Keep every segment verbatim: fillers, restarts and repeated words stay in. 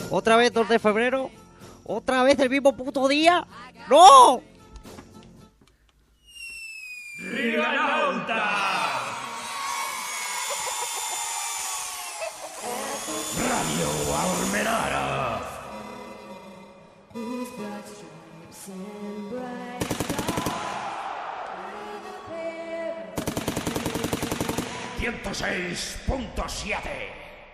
¿Otra vez dos de febrero? ¿Otra vez el mismo puto día? ¡No! ¡Riganauta! Radio Almenara. ciento seis punto siete.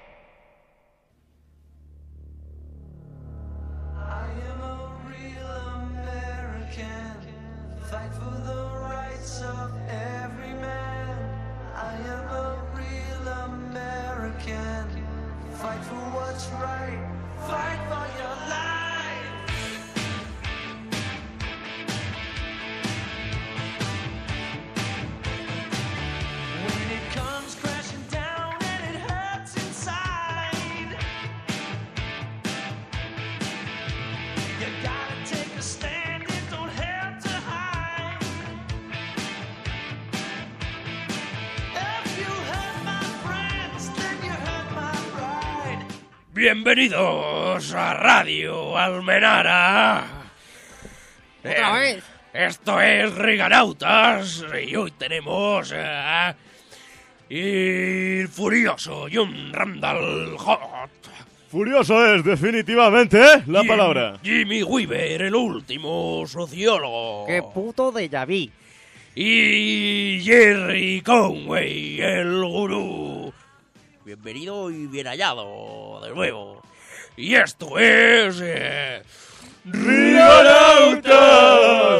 Bienvenidos a Radio Almenara. ¿Otra Eh, vez? Esto es Riganautas y hoy tenemos eh, el Furioso John Randall Hot. Furioso es definitivamente la Jim- palabra. Jimmy Weaver, el último sociólogo. ¡Qué puto déjà vu! Y Jerry Conway, el gurú. Bienvenido y bien hallado de nuevo. Y esto es... Eh, ¡Riganautas!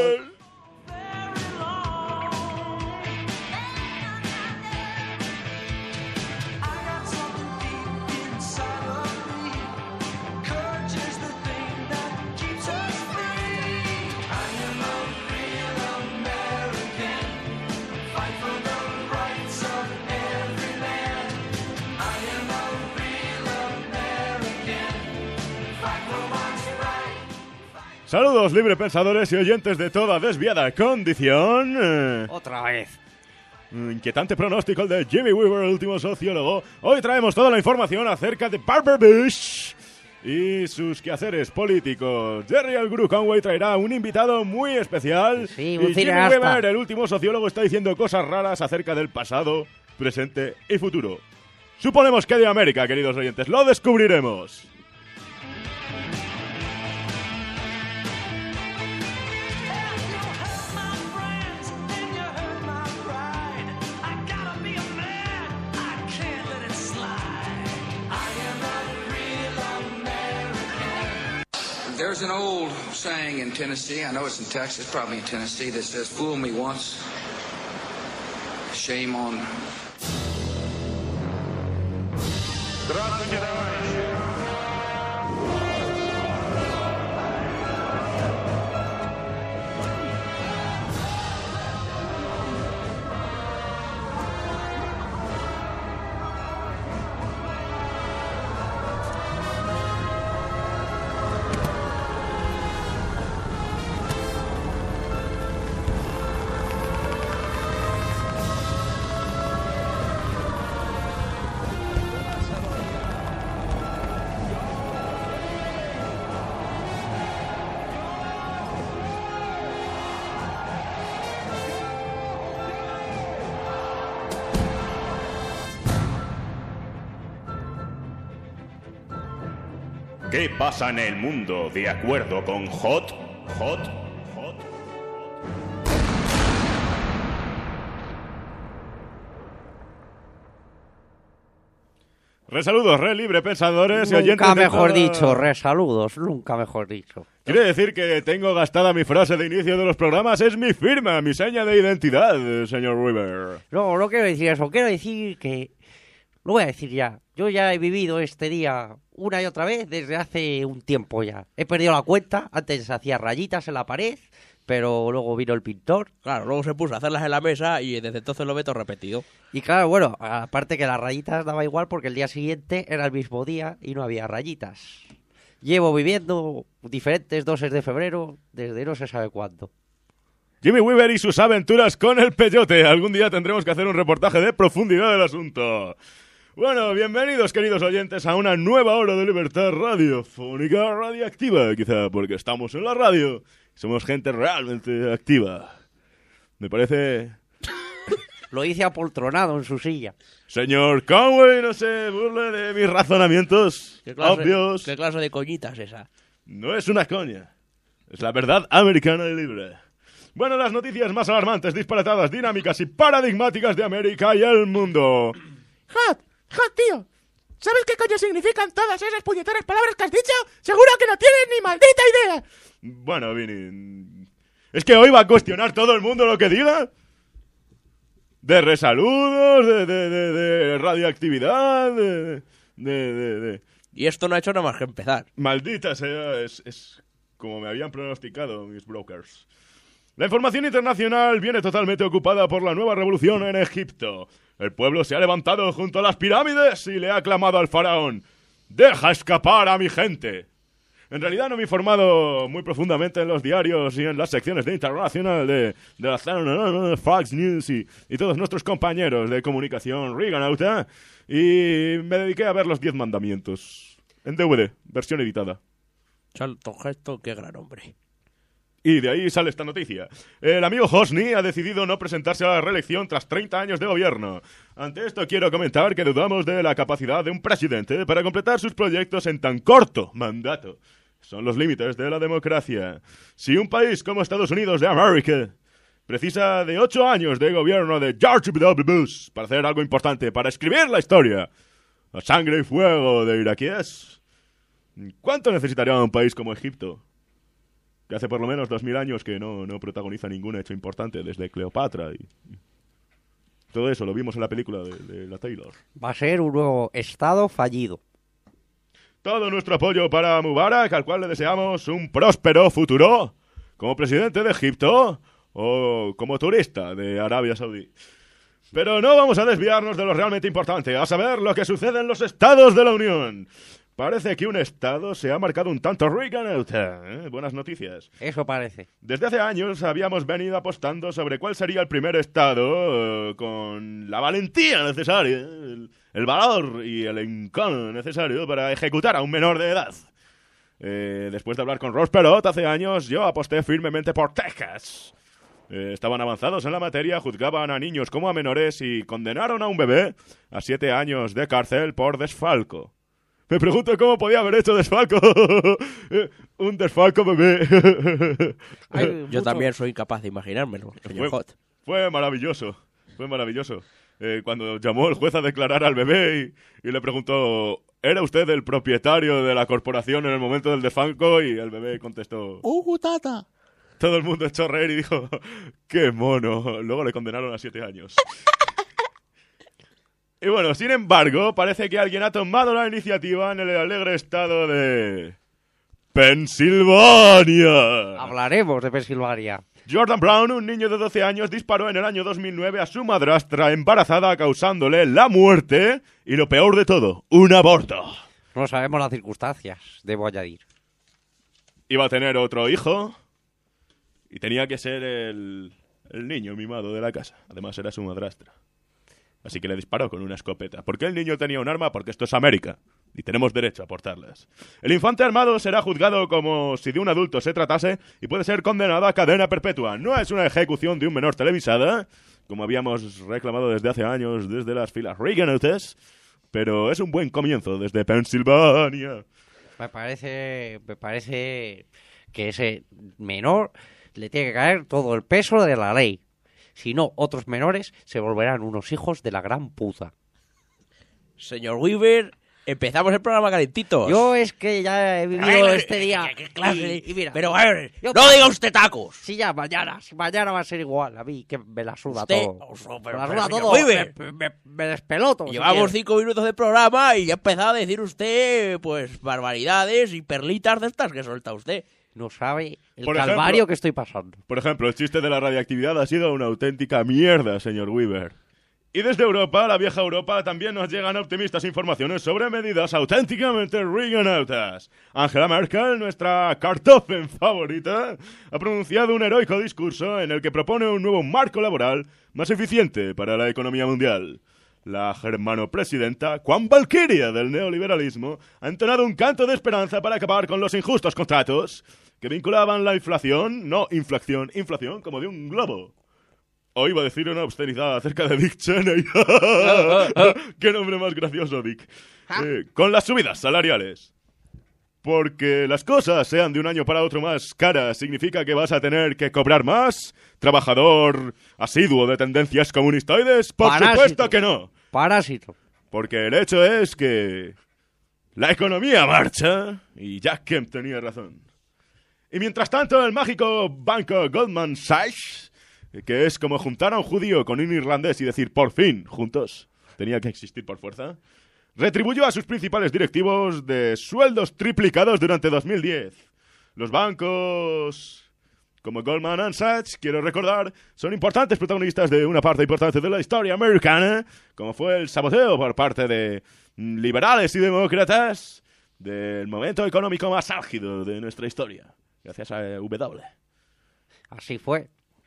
Saludos librepensadores y oyentes de toda desviada condición. Eh, ¡Otra vez! Inquietante pronóstico el de Jimmy Weaver, el último sociólogo. Hoy traemos toda la información acerca de Barbara Bush y sus quehaceres políticos. Jerry el Guru Conway traerá un invitado muy especial. Sí, y un Jimmy cineasta. Weaver, el último sociólogo, está diciendo cosas raras acerca del pasado, presente y futuro. Suponemos que de América, queridos oyentes. Lo descubriremos. There's an old saying in Tennessee, I know it's in Texas, probably in Tennessee, that says, fool me once, shame on... ¿Qué pasa en el mundo de acuerdo con Hot? Hot, Hot. Resaludos, re libre pensadores y oyentes. Nunca de mejor toda- dicho, resaludos, nunca mejor dicho. Quiere decir que tengo gastada mi frase de inicio de los programas. Es mi firma, mi seña de identidad, señor Weaver. No, no quiero decir eso, quiero decir que... Lo voy a decir ya, yo ya he vivido este día una y otra vez desde hace un tiempo ya. He perdido la cuenta, antes hacía rayitas en la pared, pero luego vino el pintor. Claro, luego se puso a hacerlas en la mesa y desde entonces lo ve todo repetido. Y claro, bueno, aparte que las rayitas daba igual porque el día siguiente era el mismo día y no había rayitas. Llevo viviendo diferentes doses de febrero desde no se sabe cuándo. Jimmy Weaver y sus aventuras con el peyote. Algún día tendremos que hacer un reportaje de profundidad del asunto. Bueno, bienvenidos, queridos oyentes, a una nueva hora de libertad radiofónica radioactiva, quizá porque estamos en la radio. Somos gente realmente activa. Me parece... Lo dice apoltronado en su silla. Señor Conway, no se burle de mis razonamientos ¿Qué clase, obvios. ¿Qué clase de coñita es esa? No es una coña. Es la verdad americana y libre. Bueno, las noticias más alarmantes, disparatadas, dinámicas y paradigmáticas de América y el mundo. Hot, Hot, tío. ¿Sabes qué coño significan todas esas puñeteras palabras que has dicho? Seguro que no tienes ni maldita idea. Bueno, Vini... ¿Es que hoy va a cuestionar todo el mundo lo que diga? De resaludos, de, de, de, de radioactividad, de, de, de, de... Y esto no ha hecho nada más que empezar. Maldita sea, es, es como me habían pronosticado mis brokers. La información internacional viene totalmente ocupada por la nueva revolución en Egipto. El pueblo se ha levantado junto a las pirámides y le ha clamado al faraón: ¡deja escapar a mi gente! En realidad no me he informado muy profundamente en los diarios y en las secciones de internacional de, de la Fox News y, y todos nuestros compañeros de comunicación Reaganauta, y me dediqué a ver los Diez Mandamientos en D V D, versión editada. Charlton Heston, qué gran hombre. Y de ahí sale esta noticia. El amigo Hosni ha decidido no presentarse a la reelección tras treinta años de gobierno. Ante esto quiero comentar que dudamos de la capacidad de un presidente para completar sus proyectos en tan corto mandato. Son los límites de la democracia. Si un país como Estados Unidos de América precisa de ocho años de gobierno de George W. Bush para hacer algo importante, para escribir la historia a sangre y fuego de iraquíes, ¿cuánto necesitaría un país como Egipto? Que hace por lo menos dos mil años que no, no protagoniza ningún hecho importante desde Cleopatra y... todo eso lo vimos en la película de, de la Taylor. Va a ser un nuevo estado fallido. Todo nuestro apoyo para Mubarak, al cual le deseamos un próspero futuro como presidente de Egipto o como turista de Arabia Saudí. Pero no vamos a desviarnos de lo realmente importante, a saber lo que sucede en los estados de la Unión. Parece que un estado se ha marcado un tanto Reaganauta, ¿eh? Buenas noticias. Eso parece. Desde hace años habíamos venido apostando sobre cuál sería el primer estado eh, con la valentía necesaria, el, el valor y el encono necesario para ejecutar a un menor de edad. Eh, después de hablar con Ross Perot hace años, yo aposté firmemente por Texas. Eh, estaban avanzados en la materia, juzgaban a niños como a menores y condenaron a un bebé a siete años de cárcel por desfalco. Me pregunto cómo podía haber hecho desfalco. Un desfalco bebé. Hay Yo mucho- también soy incapaz de imaginármelo, señor Fue, Hot. fue maravilloso. Fue maravilloso. Eh, cuando llamó el juez a declarar al bebé y, y le preguntó: ¿era usted el propietario de la corporación en el momento del desfalco? Y el bebé contestó: Uh, tata. todo el mundo echó a reír y dijo: ¡qué mono! Luego le condenaron a siete años. Y bueno, sin embargo, parece que alguien ha tomado la iniciativa en el alegre estado de... Pensilvania. Hablaremos de Pensilvania. Jordan Brown, un niño de doce años, disparó en el año dos mil nueve a su madrastra embarazada, causándole la muerte y, lo peor de todo, un aborto. No sabemos las circunstancias, debo añadir. Iba a tener otro hijo y tenía que ser el, el niño mimado de la casa. Además, era su madrastra. Así que le disparó con una escopeta. ¿Por qué el niño tenía un arma? Porque esto es América y tenemos derecho a portarlas. El infante armado será juzgado como si de un adulto se tratase y puede ser condenado a cadena perpetua. No es una ejecución de un menor televisada, como habíamos reclamado desde hace años desde las filas Reaganautas, pero es un buen comienzo desde Pensilvania. Me parece, me parece que ese menor le tiene que caer todo el peso de la ley. Si no, otros menores se volverán unos hijos de la gran puta. Señor Weaver, empezamos el programa calentitos. Yo es que ya he vivido este día. ¿Qué clase? Y, y mira, Pero, a ver, yo- no diga usted tacos. si ya mañana, si mañana va a ser igual, a mí que me la suda Usted- todo. oh, so- Me pero- la pero, suda señor todo. Weaver. Me, me- me despeloto. si Llevamos quiero. cinco minutos de programa y ya ha empezado a decir usted, pues, barbaridades y perlitas de estas que suelta usted. No sabe el Por calvario ejemplo- que estoy pasando. Por ejemplo, el chiste de la radiactividad ha sido una auténtica mierda, señor Weaver. Y desde Europa, la vieja Europa, también nos llegan optimistas informaciones sobre medidas auténticamente Reaganautas. Angela Merkel, nuestra Kartoffeln favorita, ha pronunciado un heroico discurso en el que propone un nuevo marco laboral más eficiente para la economía mundial. La germano-presidenta, cuán valquiria del neoliberalismo, ha entonado un canto de esperanza para acabar con los injustos contratos que vinculaban la inflación, no inflación, inflación, como de un globo. O iba a decir una obscenidad acerca de Dick Cheney. ¡Qué nombre más gracioso, Dick! Eh, con las subidas salariales. Porque las cosas sean de un año para otro más caras significa que vas a tener que cobrar más. Trabajador asiduo de tendencias comunistoides, por Parásito. supuesto que no. Parásito. Porque el hecho es que la economía marcha y Jack Kemp tenía razón. Y mientras tanto, el mágico banco Goldman Sachs, que es como juntar a un judío con un irlandés y decir por fin juntos, tenía que existir por fuerza, retribuyó a sus principales directivos de sueldos triplicados durante dos mil diez. Los bancos como Goldman Sachs, quiero recordar, son importantes protagonistas de una parte importante de la historia americana, como fue el saboteo por parte de liberales y demócratas del momento económico más álgido de nuestra historia, gracias a W. Así fue.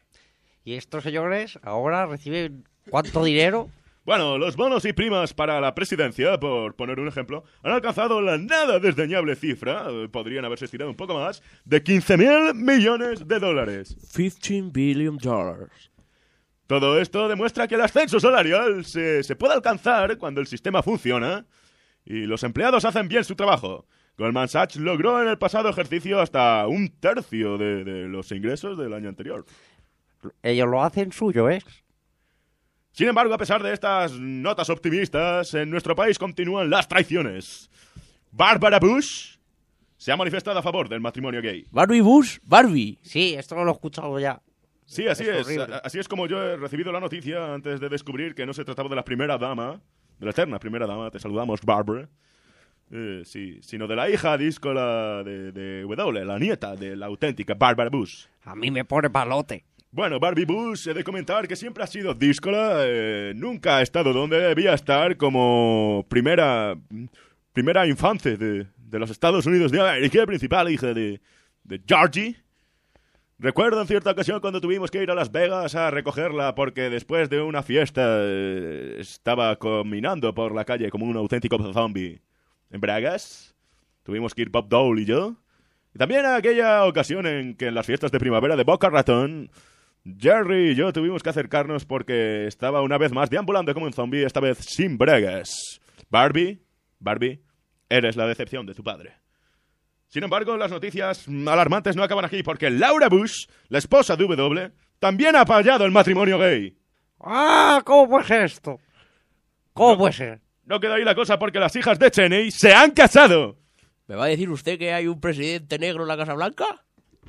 Y estos señores ahora reciben ¿cuánto dinero? Bueno, los bonos y primas para la presidencia, por poner un ejemplo, han alcanzado la nada desdeñable cifra, eh, podrían haberse estirado un poco más, de quince mil millones de dólares. fifteen billion dollars. Todo esto demuestra que el ascenso salarial se, se puede alcanzar cuando el sistema funciona y los empleados hacen bien su trabajo. Goldman Sachs logró en el pasado ejercicio hasta un tercio de, de los ingresos del año anterior. Ellos lo hacen suyo, ¿eh? Sin embargo, a pesar de estas notas optimistas, en nuestro país continúan las traiciones. Barbara Bush se ha manifestado a favor del matrimonio gay. Barbie Bush, Barbie. Sí, esto lo he escuchado ya. Sí, así Es es. horrible. A- Así es como yo he recibido la noticia antes de descubrir que no se trataba de la primera dama, de la eterna primera dama, te saludamos, Barbara. Eh, sí, sino de la hija díscola de, de W, la nieta de la auténtica Barbara Bush. A mí me pone palote. Bueno, Barbie Bush, he de comentar que siempre ha sido díscola, eh, nunca ha estado donde debía estar como primera primera infante de, de los Estados Unidos de América, principal hija de, de Georgie. Recuerdo en cierta ocasión cuando tuvimos que ir a Las Vegas a recogerla porque después de una fiesta eh, estaba caminando por la calle como un auténtico zombie en Bragas. Tuvimos que ir Bob Dole y yo. Y también aquella ocasión en que en las fiestas de primavera de Boca Ratón, Jerry y yo tuvimos que acercarnos porque estaba una vez más deambulando como un zombie, esta vez sin bragas. Barbie, Barbie, eres la decepción de tu padre. Sin embargo, las noticias alarmantes no acaban aquí porque Laura Bush, la esposa de W, también ha apoyado el matrimonio gay. ¡Ah! ¿Cómo puede ser esto? ¿Cómo No. puede ser? No queda ahí la cosa porque las hijas de Cheney se han casado. ¿Me va a decir usted que hay un presidente negro en la Casa Blanca?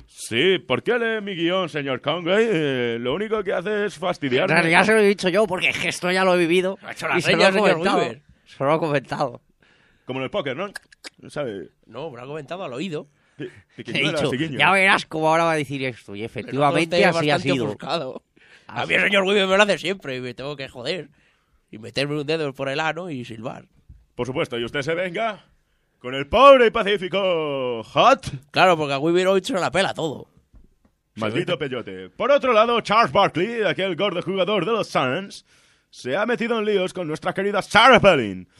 Sí, ¿por qué lee mi guión, señor Conway? Eh, lo único que hace es En fastidiarme. realidad se lo he dicho yo porque es que esto ya lo he vivido. Ha hecho la y se lo seña, he señor comentado. Weaver. Se lo he comentado. Como en el póker, ¿no? ¿Sabe? No, me lo ha comentado al oído. Pi- He piquiñuela, dicho, chiquiño. ya verás cómo ahora va a decir esto. Y efectivamente Pero no así esté ha bastante sido. ofuscado. A Así. mí el señor Weaver me lo hace siempre y me tengo que joder. Y meterme un dedo por el ano y silbar. Por supuesto, y usted se venga con el pobre y pacífico Hot. Claro, porque a Weaver hoy se la pela todo. Maldito peyote. Por otro lado, Charles Barkley, aquel gordo jugador de los Suns, se ha metido en líos con nuestra querida Sarah Palin.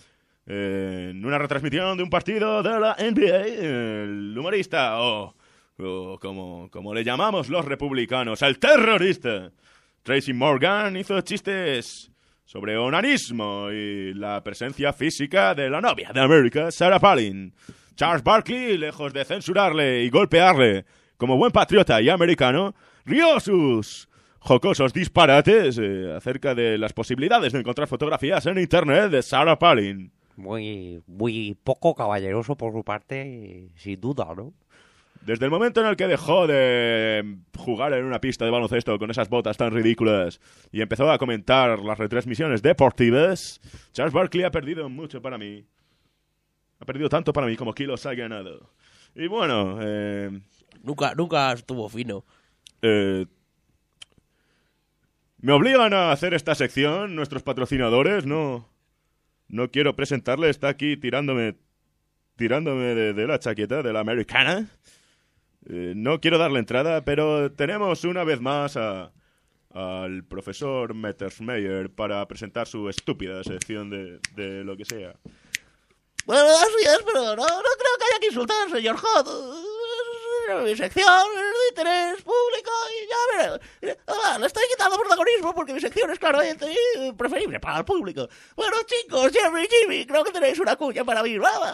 Eh, en una retransmisión de un partido de la N B A, el humorista, o, o como, como le llamamos los republicanos, el terrorista, Tracy Morgan, hizo chistes sobre onanismo y la presencia física de la novia de América, Sarah Palin. Charles Barkley, lejos de censurarle y golpearle como buen patriota y americano, rió sus jocosos disparates eh, acerca de las posibilidades de encontrar fotografías en internet de Sarah Palin. Muy, muy poco caballeroso por su parte, sin duda, ¿no? Desde el momento en el que dejó de jugar en una pista de baloncesto con esas botas tan ridículas y empezó a comentar las retransmisiones deportivas, Charles Barkley ha perdido mucho para mí. Ha perdido tanto para mí como kilos ha ganado. Y bueno, eh, Nunca, nunca estuvo fino. eh, me obligan a hacer esta sección nuestros patrocinadores. No, no quiero presentarle. Está aquí tirándome, tirándome de, de la chaqueta de la americana. Eh, no quiero darle entrada, pero tenemos una vez más a al profesor Mettersmeyer para presentar su estúpida sección de, de lo que sea. Bueno, así es, pero no, no creo que haya que insultar al señor Hot. Mi sección es de interés público y ya veré. Ah, le estoy quitando protagonismo porque mi sección es claramente preferible para el público. Bueno, chicos, Jerry y Jimmy, creo que tenéis una cuña para mí, ¿verdad?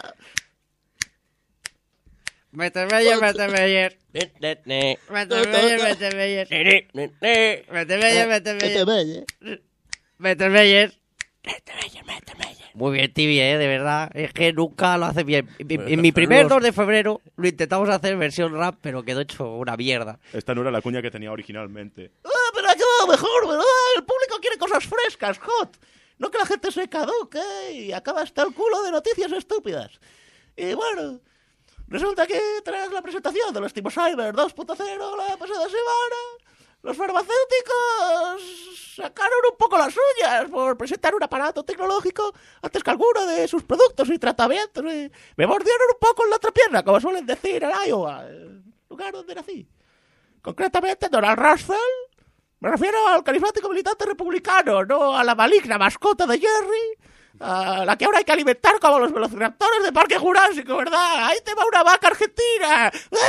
Mettermeyer, Mettermeyer. Ne, Mettermeyer, Mettermeyer. ne, ne, ne. Mettermeyer, Mettermeyer. Mettermeyer. Muy bien, Tibi, ¿eh? De verdad. Es que nunca lo hace bien. En, en mi primer dos de febrero lo intentamos hacer versión rap, pero quedó hecho una mierda. Esta no era la cuña que tenía originalmente. Ah, pero ha quedado mejor, ¿verdad? El público quiere cosas frescas, Hot. No que la gente se caduque y acaba hasta el culo de noticias estúpidas. Y bueno, resulta que tras la presentación de los Timo Cyber dos punto cero la pasada semana, los farmacéuticos sacaron un poco las suyas por presentar un aparato tecnológico antes que alguno de sus productos y tratamientos. Y me mordieron un poco en la otra pierna, como suelen decir en Iowa, el lugar donde nací. Concretamente, Donald Rumsfeld. Me refiero al carismático militante republicano, no a la maligna mascota de Jerry, a la que ahora hay que alimentar como los velociraptores de Parque Jurásico, ¿verdad? Ahí te va una vaca argentina.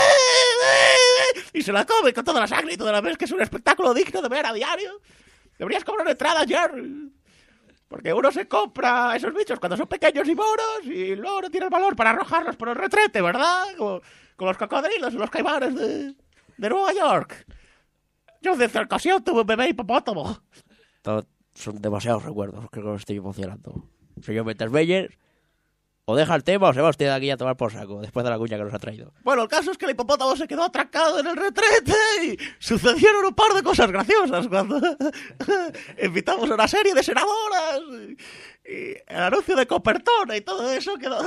Y se la come con toda la sangre y toda la vez, que es un espectáculo digno de ver a diario. Deberías cobrar entrada, Jerry. Porque uno se compra a esos bichos cuando son pequeños y moros y luego no tiene el valor para arrojarlos por el retrete, ¿verdad? Como, como los cocodrilos y los caimanes de, de Nueva York. Yo de cierta ocasión tuve un bebé hipopótamo. Todo- Son demasiados recuerdos, creo que me estoy emocionando. Señor Mettersmeyer, o deja el tema o se va usted de aquí a tomar por saco, después de la cuña que nos ha traído. Bueno, el caso es que el hipopótamo se quedó atracado en el retrete y sucedieron un par de cosas graciosas cuando invitamos a una serie de senadoras y, y el anuncio de Copertona y todo eso quedó...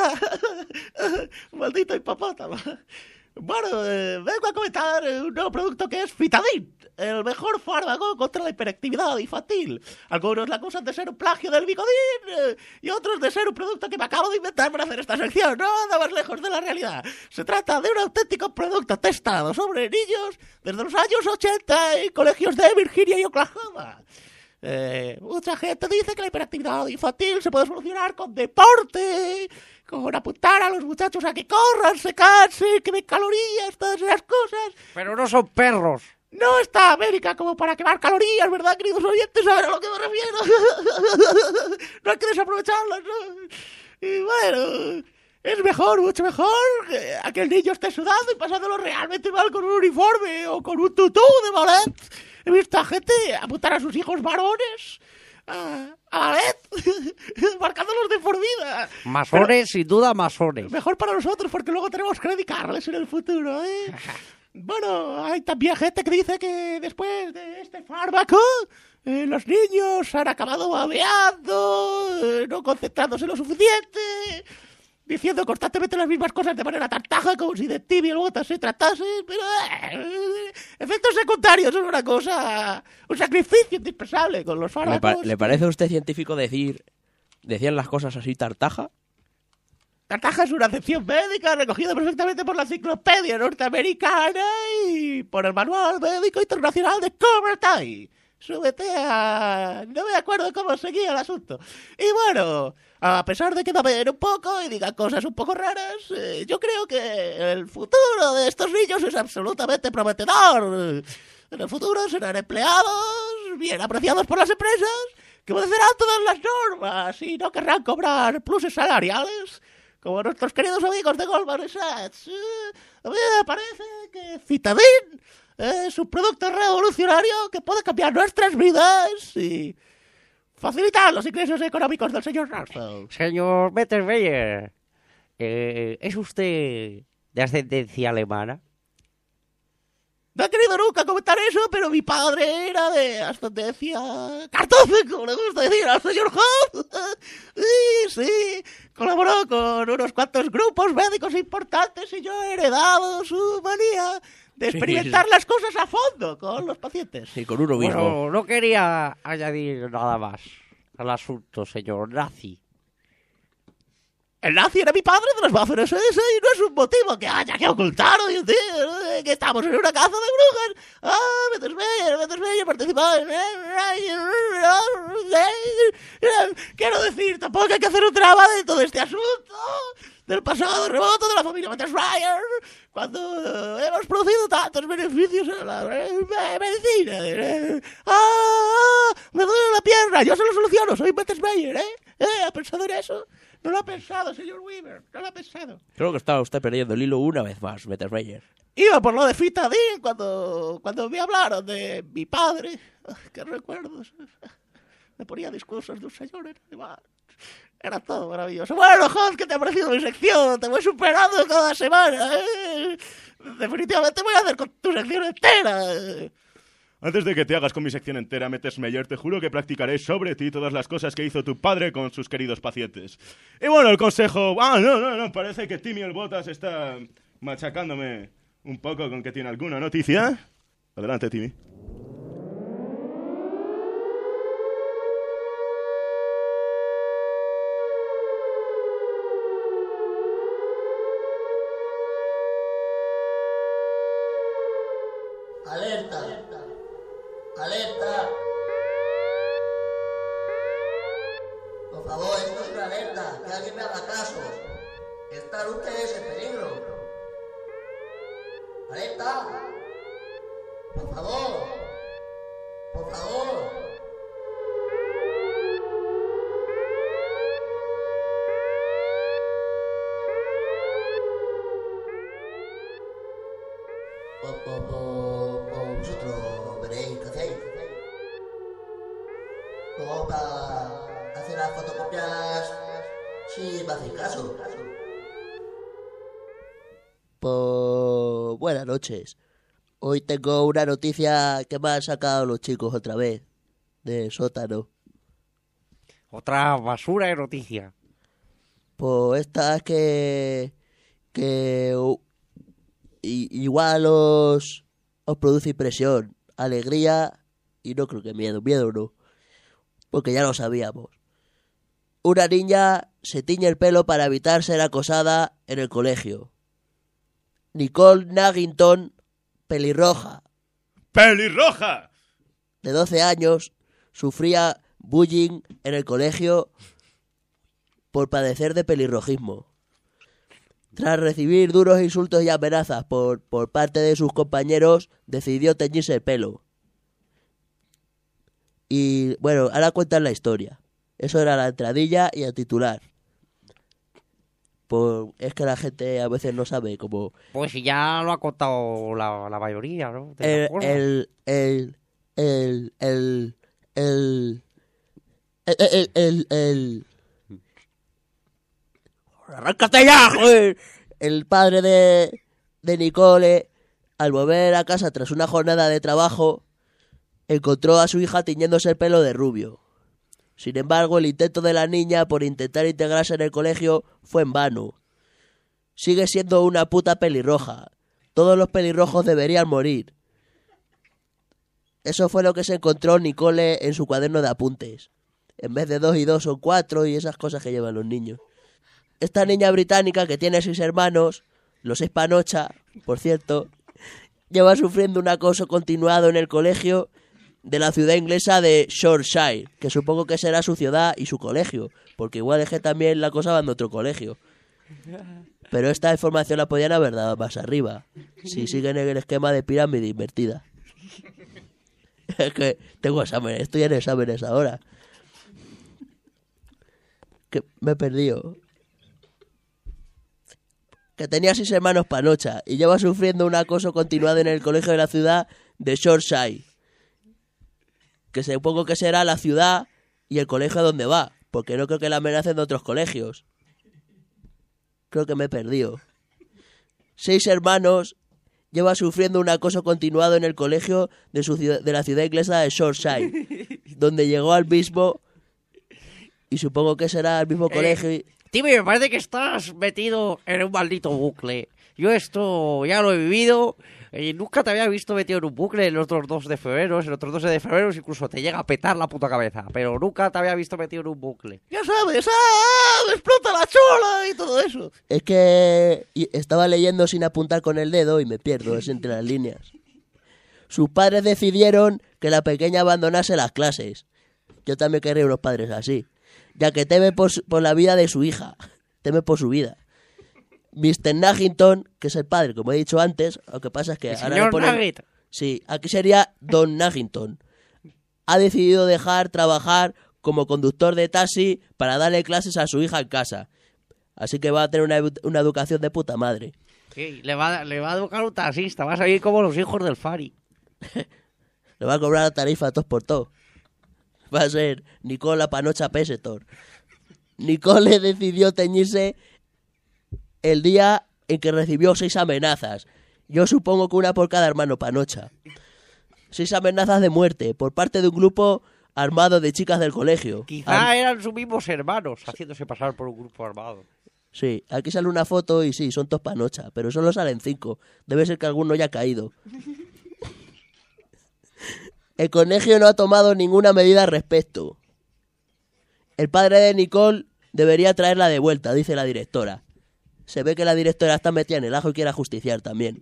Maldito hipopótamo. Bueno, eh, vengo a comentar un nuevo producto que es Fitadin, el mejor fármaco contra la hiperactividad infantil. Algunos la acusan de ser un plagio del Vicodin eh, y otros de ser un producto que me acabo de inventar para hacer esta sección. No, nada más lejos de la realidad. Se trata de un auténtico producto testado sobre niños desde los años ochenta en colegios de Virginia y Oklahoma. Eh, mucha gente dice que la hiperactividad infantil se puede solucionar con deporte, con apuntar a los muchachos a que corran, se cansen, quemen calorías, todas esas cosas. Pero no son perros. No está América como para quemar calorías, ¿verdad, queridos oyentes? ¿Saben a lo que me refiero? No hay que desaprovecharlas, ¿no? Y bueno, es mejor, mucho mejor que a que el niño esté sudando y pasándolo realmente mal con un uniforme o con un tutú de ballet. He visto a gente apuntar a sus hijos varones a, a ballet, marcándolos de por vida. Masones, Pero sin duda, masones. mejor para nosotros porque luego tenemos que dedicarles en el futuro, ¿eh? Bueno, hay también gente que dice que después de este fármaco eh, los niños han acabado babeando, eh, no concentrándose lo suficiente, diciendo constantemente las mismas cosas de manera tan taja como si de tibia luego se tratase, pero eh, efectos secundarios son una cosa, un sacrificio indispensable con los ¿Le, fármacos. pa- ¿Le parece a usted científico decir, decían las cosas así tartaja? Tartaja es una acepción médica recogida perfectamente por la enciclopedia norteamericana y por el Manual Médico Internacional de Covertay. Súbete a... no me acuerdo cómo seguía el asunto. Y bueno, a pesar de que también un poco y digan cosas un poco raras, eh, yo creo que el futuro de estos niños es absolutamente prometedor. En el futuro serán empleados bien apreciados por las empresas que obedecerán todas las normas y no querrán cobrar pluses salariales como nuestros queridos amigos de Goldman Sachs. Eh, a mí me parece que Fitadin es un producto revolucionario que puede cambiar nuestras vidas y facilitar los ingresos económicos del señor Rumsfeld. Señor Mettermeyer, eh, ¿es usted de ascendencia alemana? No he querido nunca comentar eso, pero mi padre era de ascendencia cartofe, como le gusta decir al señor Hobbs. Sí, sí, colaboró con unos cuantos grupos médicos importantes y yo he heredado su manía de experimentar las cosas a fondo con los pacientes. Sí, con uno mismo. Bueno, no quería añadir nada más al asunto, señor Nazi. El nazi era mi padre de las Waffen ese ese y no es un motivo que haya que ocultar hoy en día, que estamos en una caza de brujas. Ah, Mettersmeyer, Mettersmeyer participaba en... Quiero decir, tampoco hay que hacer un drama de todo este asunto, del pasado remoto de la familia Mettersmeyer, cuando hemos producido tantos beneficios en la medicina. Ah, me duele la pierna, yo se lo soluciono, soy Mettersmeyer, ¿eh? ¿Eh? ¿Ha pensado en eso? No lo ha pensado, señor Weaver, no lo ha pensado. Creo que estaba usted perdiendo el hilo una vez más, Mettersmeyer. Iba por lo de Fitadín cuando, cuando me hablaron de mi padre. Ay, qué recuerdos. Me ponía discursos de un señor en alemán. Era todo maravilloso. Bueno, Hot, ¿qué te ha parecido mi sección? Te voy superando cada semana, ¿eh? Definitivamente voy a hacer con tu sección entera. Antes de que te hagas con mi sección entera, Mettersmeyer, te juro que practicaré sobre ti todas las cosas que hizo tu padre con sus queridos pacientes. Y bueno, el consejo... Ah, no, no, no, parece que Timmy el Botas está machacándome un poco con que tiene alguna noticia. Adelante, Timmy. Alerta. Alerta. Por favor, esto es una alerta. Que alguien me haga caso. Están ustedes en peligro. Alerta. Por favor. Por favor. Por, por, por, por vosotros veréis qué hacéis. Como para hacer las fotocopias si me hacéis caso. Pues buenas noches. Hoy tengo una noticia que me han sacado los chicos otra vez del sótano. Otra basura de noticia. Pues esta es que que uh, i- igual os os produce impresión, alegría y no creo que miedo, miedo no, porque ya lo sabíamos. Una niña se tiñe el pelo para evitar ser acosada en el colegio. Nicole Naggington, pelirroja, ¡Pelirroja! de doce años, sufría bullying en el colegio por padecer de pelirrojismo. Tras recibir duros insultos y amenazas por, por parte de sus compañeros, decidió teñirse el pelo. Y bueno, ahora cuentan la historia. Eso era la entradilla y el titular. Pues es que la gente a veces no sabe cómo... Pues si ya lo ha contado la, la mayoría, ¿no? ¿Te El, acuerdas? el, el, el, el, el, el, el, el, el, ¡arráncate ya, joder! El padre de, de Nicole, al volver a casa tras una jornada de trabajo, encontró a su hija tiñéndose el pelo de rubio. Sin embargo, el intento de la niña por intentar integrarse en el colegio fue en vano. Sigue siendo una puta pelirroja. Todos los pelirrojos deberían morir. Eso fue lo que se encontró Nicole en su cuaderno de apuntes. En vez de dos y dos son cuatro y esas cosas que llevan los niños. Esta niña británica que tiene seis hermanos, los seis panocha, por cierto, lleva sufriendo un acoso continuado en el colegio de la ciudad inglesa de Shropshire, que supongo que será su ciudad y su colegio, porque igual es que también la acosaban de otro colegio. Pero esta información la podían haber dado más arriba, si siguen en el esquema de pirámide invertida. Es que tengo exámenes, estoy en exámenes ahora. Que me he perdido. Que tenía seis hermanos panocha y lleva sufriendo un acoso continuado en el colegio de la ciudad de Shropshire, que supongo que será la ciudad y el colegio donde va, porque no creo que la amenacen de otros colegios. Creo que me he perdido. Seis hermanos lleva sufriendo un acoso continuado en el colegio de, su ciudad, de la ciudad inglesa de Shropshire, donde llegó al mismo, y supongo que será el mismo colegio. Y... Timmy, me parece que estás metido en un maldito bucle. Yo esto ya lo he vivido y nunca te había visto metido en un bucle en los otros dos de febrero. En los otros dos de febrero incluso te llega a petar la puta cabeza, pero nunca te había visto metido en un bucle. Ya sabes, ¡ah! ¡Me explota la chola! Y todo eso. Es que y- estaba leyendo sin apuntar con el dedo y me pierdo, es entre las líneas. Sus padres decidieron que la pequeña abandonase las clases. Yo también querría unos padres así, ya que teme por, su- por la vida de su hija, teme por su vida. mister Naggington, que es el padre, como he dicho antes, lo que pasa es que El ahora señor le ponen- Nugget. Sí, aquí sería Don Naggington. Ha decidido dejar trabajar como conductor de taxi para darle clases a su hija en casa. Así que va a tener una, edu- una educación de puta madre. Sí, le va, le va a educar un taxista, va a salir como los hijos del Fari. Le va a cobrar la tarifa todos por todo. Va a ser Nicola Panocha Pesetor. Nicole decidió teñirse el día en que recibió seis amenazas. Yo supongo que una por cada hermano Panocha. Seis amenazas de muerte por parte de un grupo armado de chicas del colegio. Quizá Am- eran sus mismos hermanos haciéndose pasar por un grupo armado. Sí, aquí sale una foto y sí, son todos Panocha, pero solo salen cinco. Debe ser que alguno ya ha caído. El colegio no ha tomado ninguna medida al respecto. El padre de Nicole debería traerla de vuelta, dice la directora. Se ve que la directora está metida en el ajo y quiere justiciar también.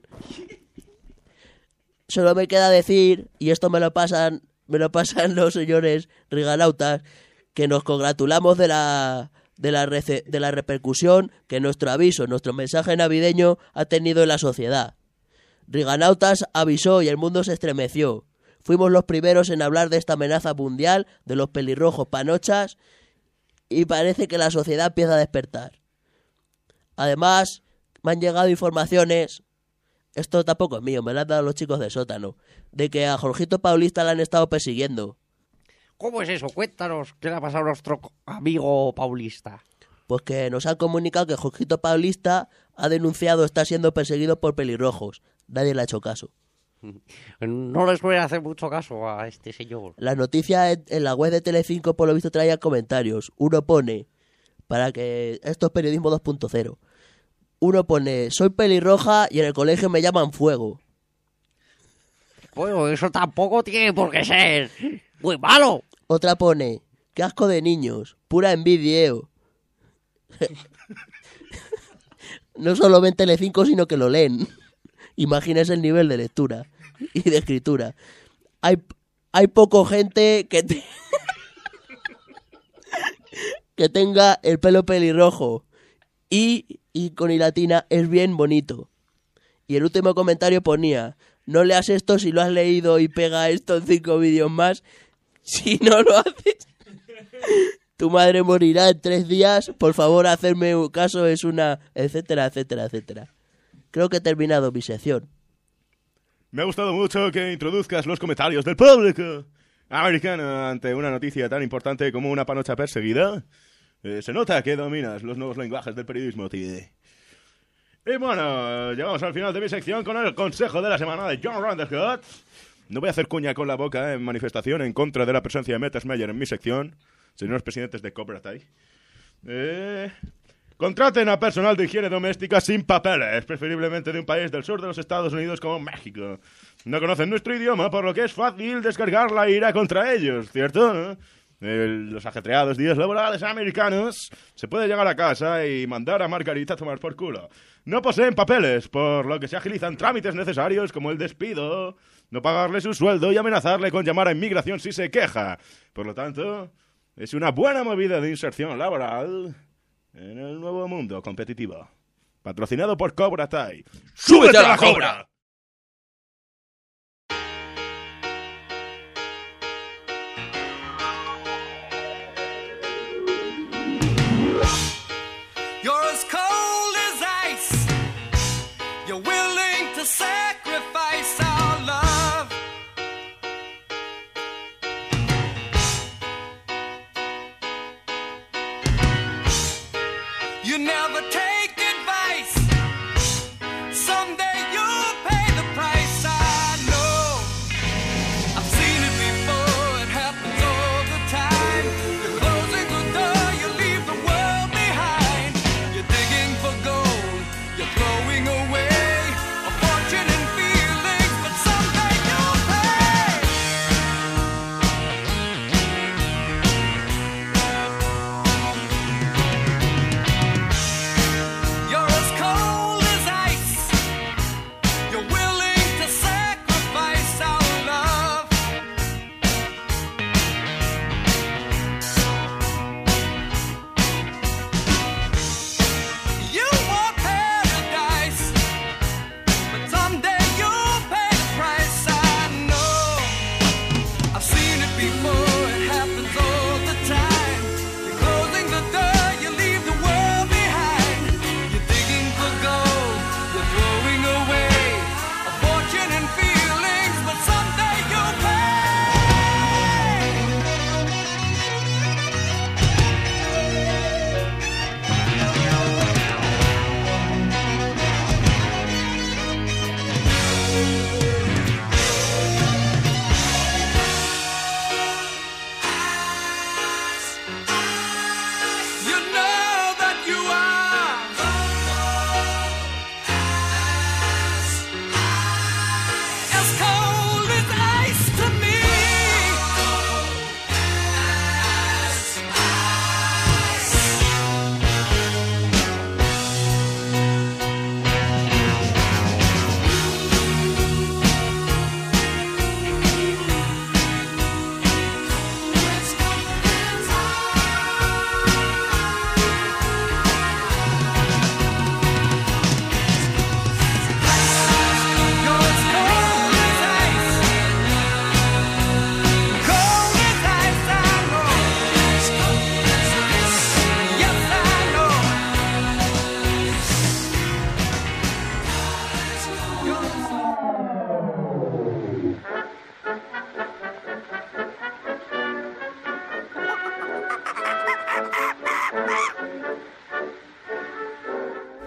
Solo me queda decir, y esto me lo pasan, me lo pasan los señores riganautas, que nos congratulamos de la de la rece- de la repercusión que nuestro aviso, nuestro mensaje navideño ha tenido en la sociedad. Riganautas avisó y el mundo se estremeció. Fuimos los primeros en hablar de esta amenaza mundial de los pelirrojos panochas y parece que la sociedad empieza a despertar. Además, me han llegado informaciones, esto tampoco es mío, me lo han dado los chicos del sótano, de que a Jorgito Paulista le han estado persiguiendo. ¿Cómo es eso? Cuéntanos qué le ha pasado a nuestro amigo Paulista. Pues que nos han comunicado que Jorgito Paulista ha denunciado estar siendo perseguido por pelirrojos. Nadie le ha hecho caso. No les suele hacer mucho caso a este señor. La noticia en, en la web de Telecinco por lo visto traía comentarios. Uno pone, para que esto es periodismo dos punto cero. Uno pone, soy pelirroja y en el colegio me llaman Fuego. Bueno, eso tampoco tiene por qué ser muy malo. Otra pone, qué asco de niños, pura envidia. No solo ven Telecinco, sino que lo leen. Imagínese el nivel de lectura y de escritura. Hay, hay poco gente que, te- que tenga el pelo pelirrojo y, y con hilatina es bien bonito. Y el último comentario ponía, no leas esto si lo has leído y pega esto en cinco vídeos más. Si no lo haces, tu madre morirá en tres días. Por favor, hacerme un caso, es una... etcétera, etcétera, etcétera. Creo que he terminado mi sección. Me ha gustado mucho que introduzcas los comentarios del público americano ante una noticia tan importante como una panocha perseguida. Eh, se nota que dominas los nuevos lenguajes del periodismo, tío. Y bueno, llegamos al final de mi sección con el consejo de la semana de John Randall. No voy a hacer cuña con la boca en manifestación en contra de la presencia de Mettersmeyer en mi sección, señores presidentes de Cobra Kai. Eh... Contraten a personal de higiene doméstica sin papeles, preferiblemente de un país del sur de los Estados Unidos como México. No conocen nuestro idioma, por lo que es fácil descargar la ira contra ellos, ¿cierto? ¿No? En los ajetreados días laborales americanos se puede llegar a casa y mandar a Margarita a tomar por culo. No poseen papeles, por lo que se agilizan trámites necesarios como el despido, no pagarle su sueldo y amenazarle con llamar a inmigración si se queja. Por lo tanto, es una buena movida de inserción laboral en el nuevo mundo competitivo. Patrocinado por Cobra Kai. ¡Súbete a la cobra! You're as cold as ice. You're willing to sacrifice our love. You never take advice. Someday you'll pay the price. I know. I've seen it before. It happens all the time. You're closing the door. You leave the world behind.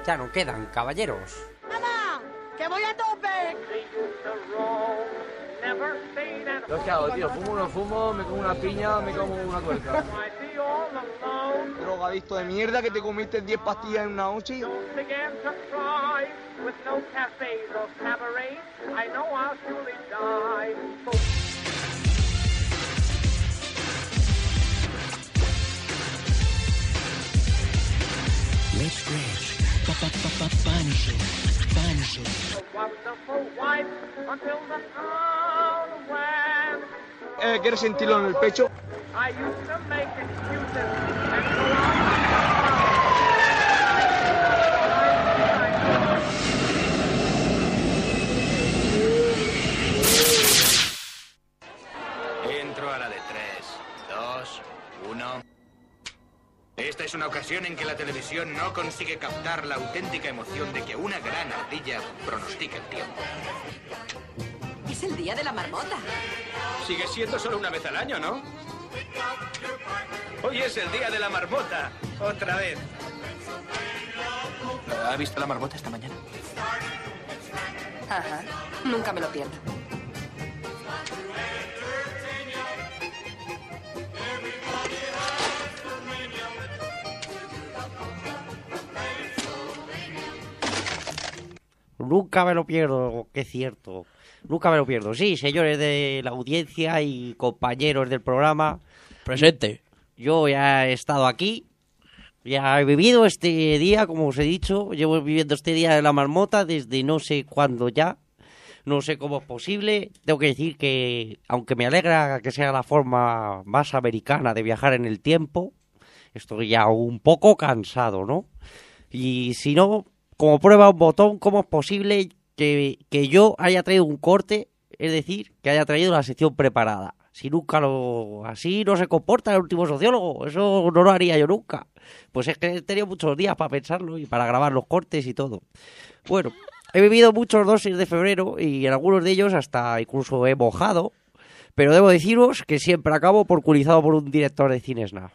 Ya no quedan, caballeros. ¡Mamá! ¡Que voy a tope! ¿Yo qué hago, tío? ¿Fumo o no fumo? ¿Me como una piña? ¿Me como una tuerca? Drogadicto de mierda que te comiste diez pastillas en una noche. Let's dance. Vanishes. Vanishes. Eh, ¿Quieres sentirlo en el pecho? Entro a la de tres, dos, uno. Esta es una ocasión en que la televisión no consigue captar la auténtica emoción de que una gran ardilla pronostica el tiempo. Es el día de la marmota. Sigue siendo solo una vez al año, ¿no? Hoy es el día de la marmota. Otra vez. ¿Ha visto la marmota esta mañana? Ajá. Nunca me lo pierdo. Nunca me lo pierdo, que es cierto. Nunca me lo pierdo. Sí, señores de la audiencia y compañeros del programa. Presente. Yo ya he estado aquí. Ya he vivido este día, como os he dicho. Llevo viviendo este día de la marmota desde no sé cuándo ya. No sé cómo es posible. Tengo que decir que, aunque me alegra que sea la forma más americana de viajar en el tiempo, estoy ya un poco cansado, ¿no? Y si no, como prueba un botón, ¿cómo es posible que, que yo haya traído un corte? Es decir, que haya traído la sección preparada. Si nunca lo... Así no se comporta el último sociólogo. Eso no lo haría yo nunca. Pues es que he tenido muchos días para pensarlo y para grabar los cortes y todo. Bueno, he vivido muchos dosis de febrero y en algunos de ellos hasta incluso he mojado. Pero debo deciros que siempre acabo porculizado por un director de cine snap.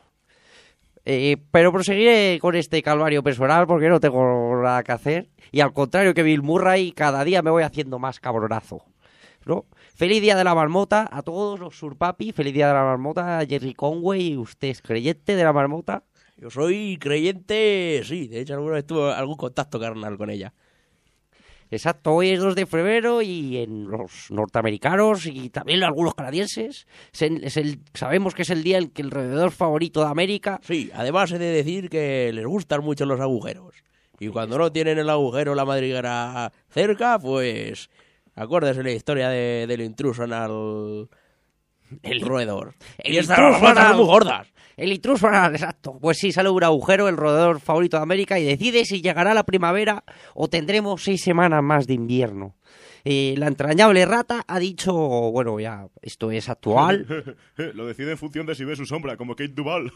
Eh, pero proseguiré con este calvario personal porque no tengo nada que hacer. Y al contrario que Bill Murray, cada día me voy haciendo más cabronazo, ¿no? Feliz día de la marmota a todos los surpapi. Feliz día de la marmota a Jerry Conway. ¿Usted es creyente de la marmota? Yo soy creyente, sí. De hecho, alguna vez tuve algún contacto carnal con ella. Exacto, hoy es dos de febrero y en los norteamericanos y también algunos canadienses es el, es el, sabemos que es el día en que el roedor favorito de América... Sí, además he de decir que les gustan mucho los agujeros. Y cuando no tienen el agujero la madriguera cerca, pues... Acuérdese la historia de, del intruso anal... El roedor. El y estas intruso ratas anal. son muy gordas. El intruso anal, exacto. Pues sí, sale un agujero, el roedor favorito de América, y decide si llegará la primavera o tendremos seis semanas más de invierno. Eh, la entrañable rata ha dicho, bueno, ya, esto es actual. Lo decide en función de si ve su sombra, como Kate Duvall.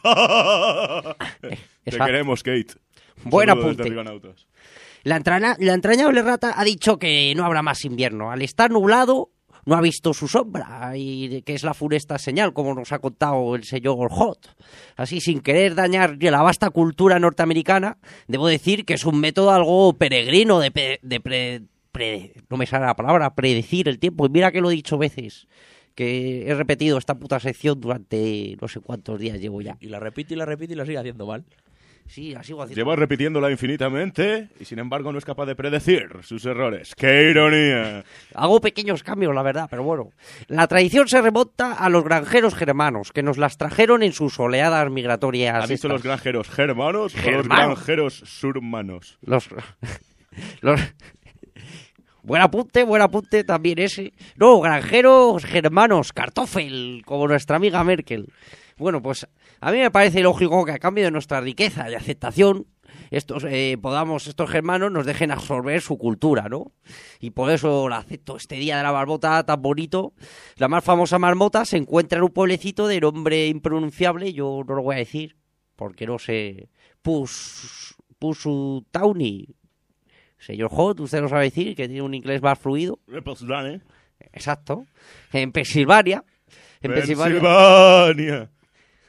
Te Exacto. queremos, Kate. Un Buen saludo apunte. desde Riganautas. La, entraña- la entrañable rata ha dicho que no habrá más invierno. Al estar nublado, no ha visto su sombra, y que es la funesta señal, como nos ha contado el señor Hot. Así, sin querer dañar la vasta cultura norteamericana, debo decir que es un método algo peregrino de, pe- de pre- pre- no me sale la palabra, predecir el tiempo. Y mira que lo he dicho veces, que he repetido esta puta sección durante no sé cuántos días llevo ya. Y la repite y la repite y la sigue haciendo mal. Sí, la sigo haciendo. Lleva repitiéndola infinitamente y sin embargo no es capaz de predecir sus errores. ¡Qué ironía! Hago pequeños cambios, la verdad, pero bueno. La tradición se remonta a los granjeros germanos, que nos las trajeron en sus oleadas migratorias. ¿Has visto estas. los granjeros germanos o los Germanos. granjeros surmanos? Los... los... Buen apunte, buen apunte también ese. No, granjeros germanos, Kartoffel, como nuestra amiga Merkel. Bueno, pues a mí me parece lógico que a cambio de nuestra riqueza y aceptación, estos eh, podamos, estos germanos nos dejen absorber su cultura, ¿no? Y por eso la acepto. Este día de la marmota tan bonito. La más famosa marmota se encuentra en un pueblecito de nombre impronunciable, yo no lo voy a decir, porque no sé. Pus... Pusutauni. Señor Hot, usted lo sabe decir, que tiene un inglés más fluido. Pensilvania. Exacto. En Pensilvania. En Pensilvania. Pensilvania.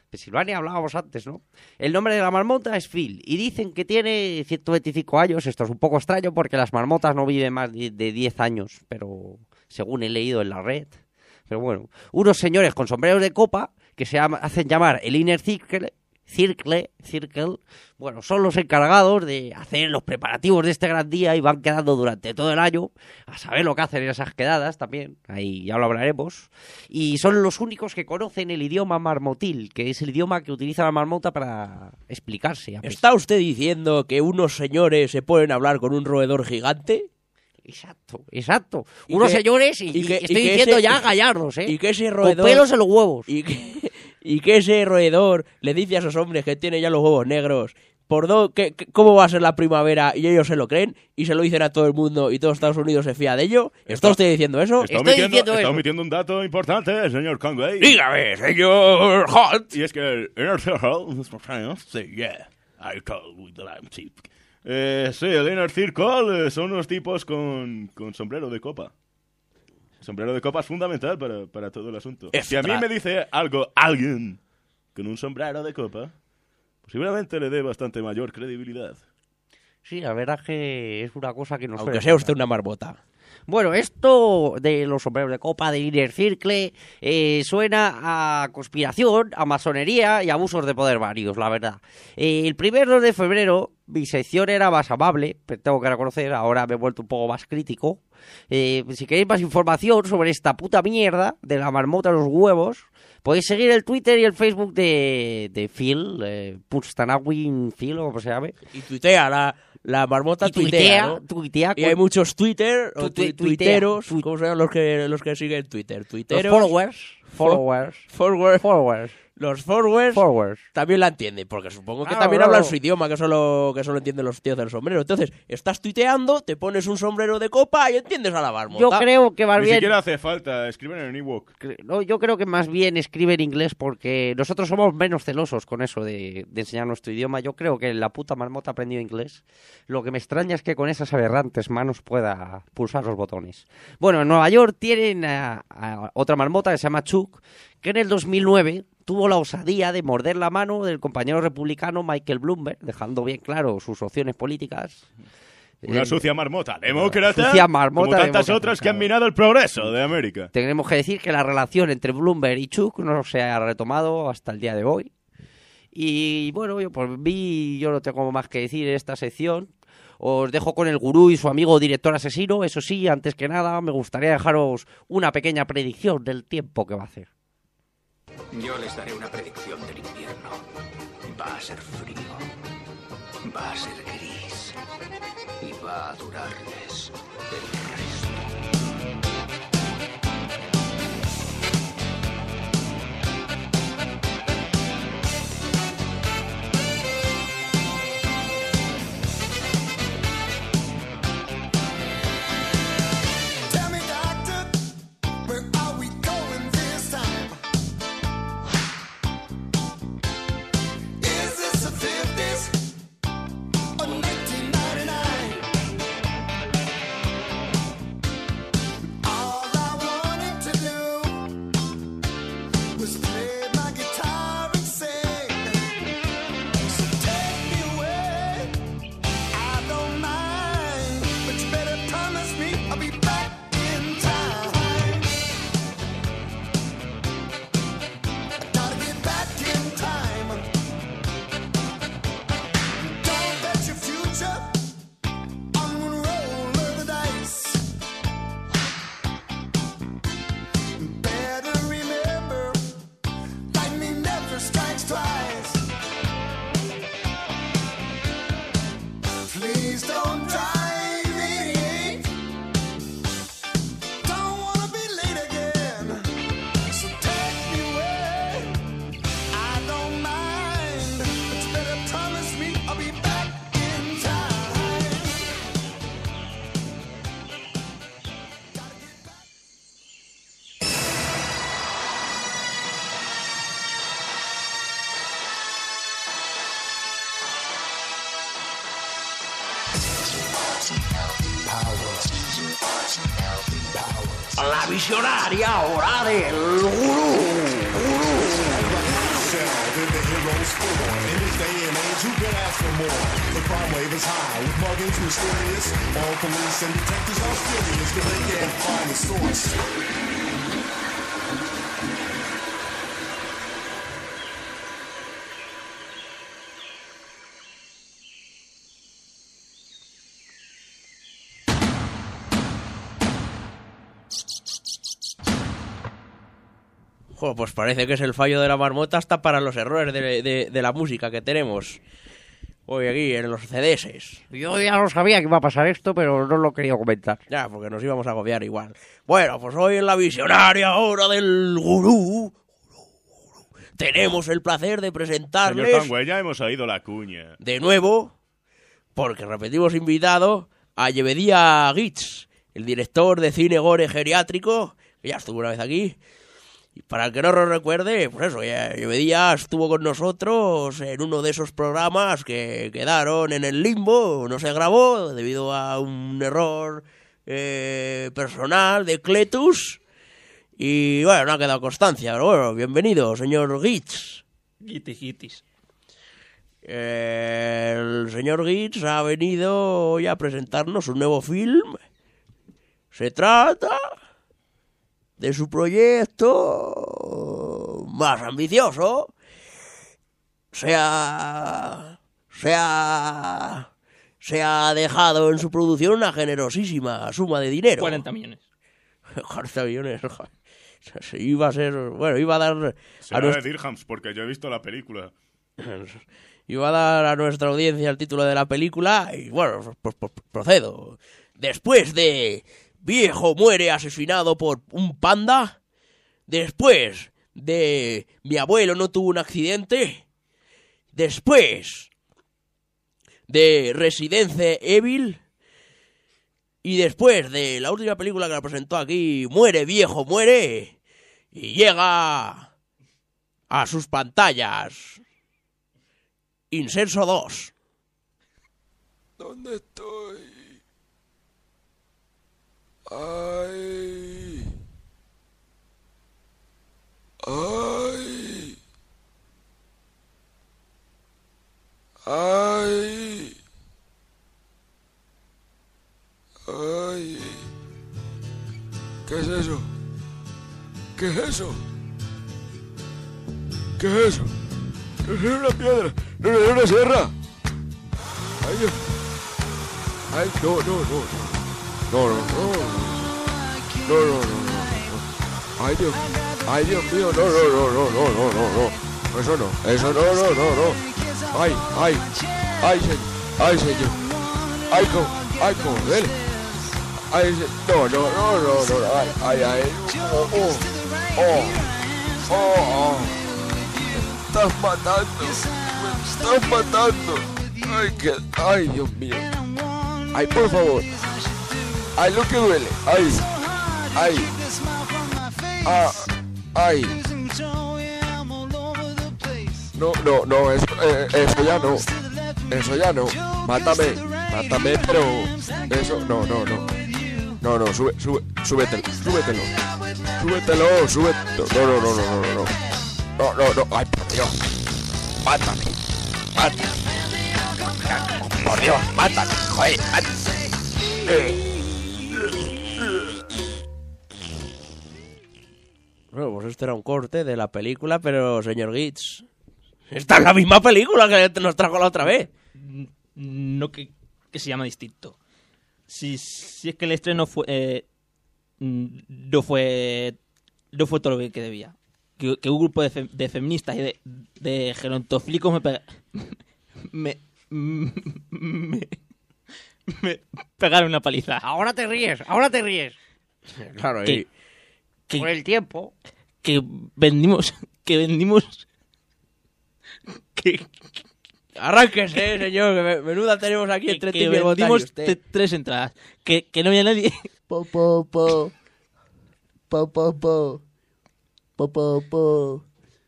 Pensilvania hablábamos antes, ¿no? El nombre de la marmota es Phil y dicen que tiene ciento veinticinco años. Esto es un poco extraño porque las marmotas no viven más de diez años, pero según he leído en la red. Pero bueno, unos señores con sombreros de copa que se llama, hacen llamar el Inner Circle, Circle, Circle, bueno, son los encargados de hacer los preparativos de este gran día y van quedando durante todo el año a saber lo que hacen en esas quedadas también, ahí ya lo hablaremos, y son los únicos que conocen el idioma marmotil, que es el idioma que utiliza la marmota para explicarse. ¿Está usted diciendo que unos señores se ponen a hablar con un roedor gigante? Exacto, exacto. Unos que, señores y, y, que, y estoy y diciendo ese, ya gallardos, ¿eh? Y que ese roedor... Con pelos en los huevos. Y que, y que ese roedor le dice a esos hombres que tienen ya los huevos negros, por do, que, que, ¿cómo va a ser la primavera? Y ellos se lo creen y se lo dicen a todo el mundo y todo Estados Unidos se fía de ello. ¿Está, ¿Está usted diciendo eso? Está omitiendo, diciendo está eso. omitiendo un dato importante, señor Conway. Dígame, señor Hot. Y es que el Inner Circle... Sí, yeah, I told with the lamb tip. Eh, sí, el Inner Circle eh, son unos tipos con, con sombrero de copa. Sombrero de copa es fundamental para, para todo el asunto. Es si a mí me dice algo alguien con un sombrero de copa, posiblemente le dé bastante mayor credibilidad. Sí, la verdad es que es una cosa que nos... Aunque sea usted una marmota. Bueno, esto de los sombreros de copa, de Inner Circle, eh, suena a conspiración, a masonería y abusos de poder varios, la verdad. Eh, el primer dos de febrero mi sección era más amable, pero tengo que reconocer, ahora me he vuelto un poco más crítico. Eh, si queréis más información sobre esta puta mierda de la marmota de los huevos, podéis seguir el Twitter y el Facebook de, de Phil, eh, Pustanawin Phil o como se llame. Y tuitea la... La marmota y tuitea, tuitea, ¿no? tuitea y hay muchos Twitter o tu, tuiteros, tu, ¿cómo se llaman los que, los que siguen Twitter? Tuiteros. Los followers. Followers. Followers. Followers. Los followers, followers también la entienden, porque supongo que claro, también claro. hablan su idioma, que solo, que solo entienden los tíos del sombrero. Entonces, estás tuiteando, te pones un sombrero de copa y entiendes a la marmota. Yo creo que más Ni bien... siquiera hace falta, escriben en Ewok. No, yo creo que más bien escribe en inglés porque nosotros somos menos celosos con eso de, de enseñar nuestro idioma. Yo creo que la puta marmota ha aprendido inglés. Lo que me extraña es que con esas aberrantes manos pueda pulsar los botones. Bueno, en Nueva York tienen a, a otra marmota que se llama Chuck, que en el dos mil nueve tuvo la osadía de morder la mano del compañero republicano Michael Bloomberg, dejando bien claro sus opciones políticas. Una sucia marmota demócrata, sucia marmota como tantas demócrata, otras que han minado el progreso de América. Tenemos que decir que la relación entre Bloomberg y Chuck no se ha retomado hasta el día de hoy. Y bueno, yo por mí yo no tengo más que decir en esta sección. Os dejo con el gurú y su amigo director asesino. Eso sí, antes que nada, me gustaría dejaros una pequeña predicción del tiempo que va a hacer. Yo les daré una predicción del invierno. Va a ser frío, va a ser gris y va a durarles el resto. La visionaria hora del gurú. was for. In this day and age, who could ask for more? The crime wave is high, with muggings mysterious. All police and detectives are furious, cause they can't find the source. Jo, pues parece que es el fallo de la marmota hasta para los errores de, de, de la música que tenemos hoy aquí en los C D S. Yo ya no sabía que iba a pasar esto, pero no lo quería comentar. Ya, porque nos íbamos a agobiar igual. Bueno, pues hoy en la visionaria hora del gurú tenemos el placer de presentarles... Señor Conway, ya hemos oído la cuña. De nuevo, porque repetimos invitado a Yebedía Gitz, el director de cine gore geriátrico, que ya estuvo una vez aquí. Y para el que no lo recuerde, pues eso, Yebedía estuvo con nosotros en uno de esos programas que quedaron en el limbo, no se grabó debido a un error eh, personal de Cletus. Y bueno, no ha quedado constancia, pero bueno, bienvenido, señor Gitz. Gitis, gitis. Eh, el señor Gitz ha venido hoy a presentarnos un nuevo film. Se trata de su proyecto más ambicioso. Se ha, se ha, se ha dejado en su producción una generosísima suma de dinero. cuarenta millones. cuarenta millones. Iba a ser, bueno, iba a dar... Será a nuestra... de dirhams, porque yo he visto la película. Iba a dar a nuestra audiencia el título de la película y bueno, pues, pues procedo. Después de Viejo muere asesinado por un panda, después de Mi abuelo no tuvo un accidente, después de Resident Evil y después de la última película que la presentó aquí, Muere Viejo Muere, y llega a sus pantallas Incenso dos. ¿Dónde estoy? Ay. Ay. Ay. Ay. ¿Qué es eso? ¿Qué es eso? ¿Qué es eso? No es una piedra, no es una sierra. Ay, Dios. Ay, no, no, no, no. No, no, no. No, no, no, no, no. Ay, Dios. Ay, Dios mío, no, no, no, no, no, no, no, no. Eso no, eso no, no, no, no. Ay, ay, ay, señor. Ay, señor. Ay, cómo, ay, cómo duele. Ay, no, no, no, no, no, ay, ay, ay. Oh, oh, oh, oh, oh. Me estás matando, me estás matando. Ay, que, ay, Dios mío. Ay, por favor. Ay, lo que duele. Ay, ay. Ah, ay. No, no, no, eso, eh, eso ya no. Eso ya no. Mátame, mátame, pero eso, no, no, no. No, no, sube, sube, súbetelo, súbetelo. Súbetelo, súbetelo. No, no, no, no, no, no, no. No, no, no. Ay, por Dios. Mátame. Mátame. Por Dios, mátame. Joder, mátame. Eh. Bueno, pues este era un corte de la película, pero señor Gitz, esta es la misma película que nos trajo la otra vez. No, que, que se llama distinto. Si, si es que el estreno fue eh, no fue no fue todo lo que debía. Que, que un grupo de, fe, de feministas y de, de gerontofílicos me, pega, me, me, me, me pegaron una paliza. Ahora te ríes, ahora te ríes. Claro, que, y... que, por el tiempo. Que vendimos, que vendimos... Que... Arránquese, señor, que menuda tenemos aquí que, entre que ti y el vendimos botario, t- tres entradas. Que, que no había nadie. Po, po, po. Po, po, po. Po, po, po.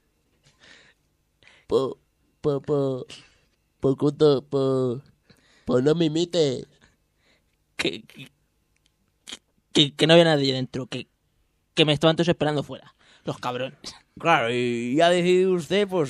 Po, po, po. Pocuto, po. Po, no me imites. Que, que, que, que no había nadie dentro. Que, que me estaban todos esperando fuera. Los cabrones. Claro, y ha decidido usted, pues,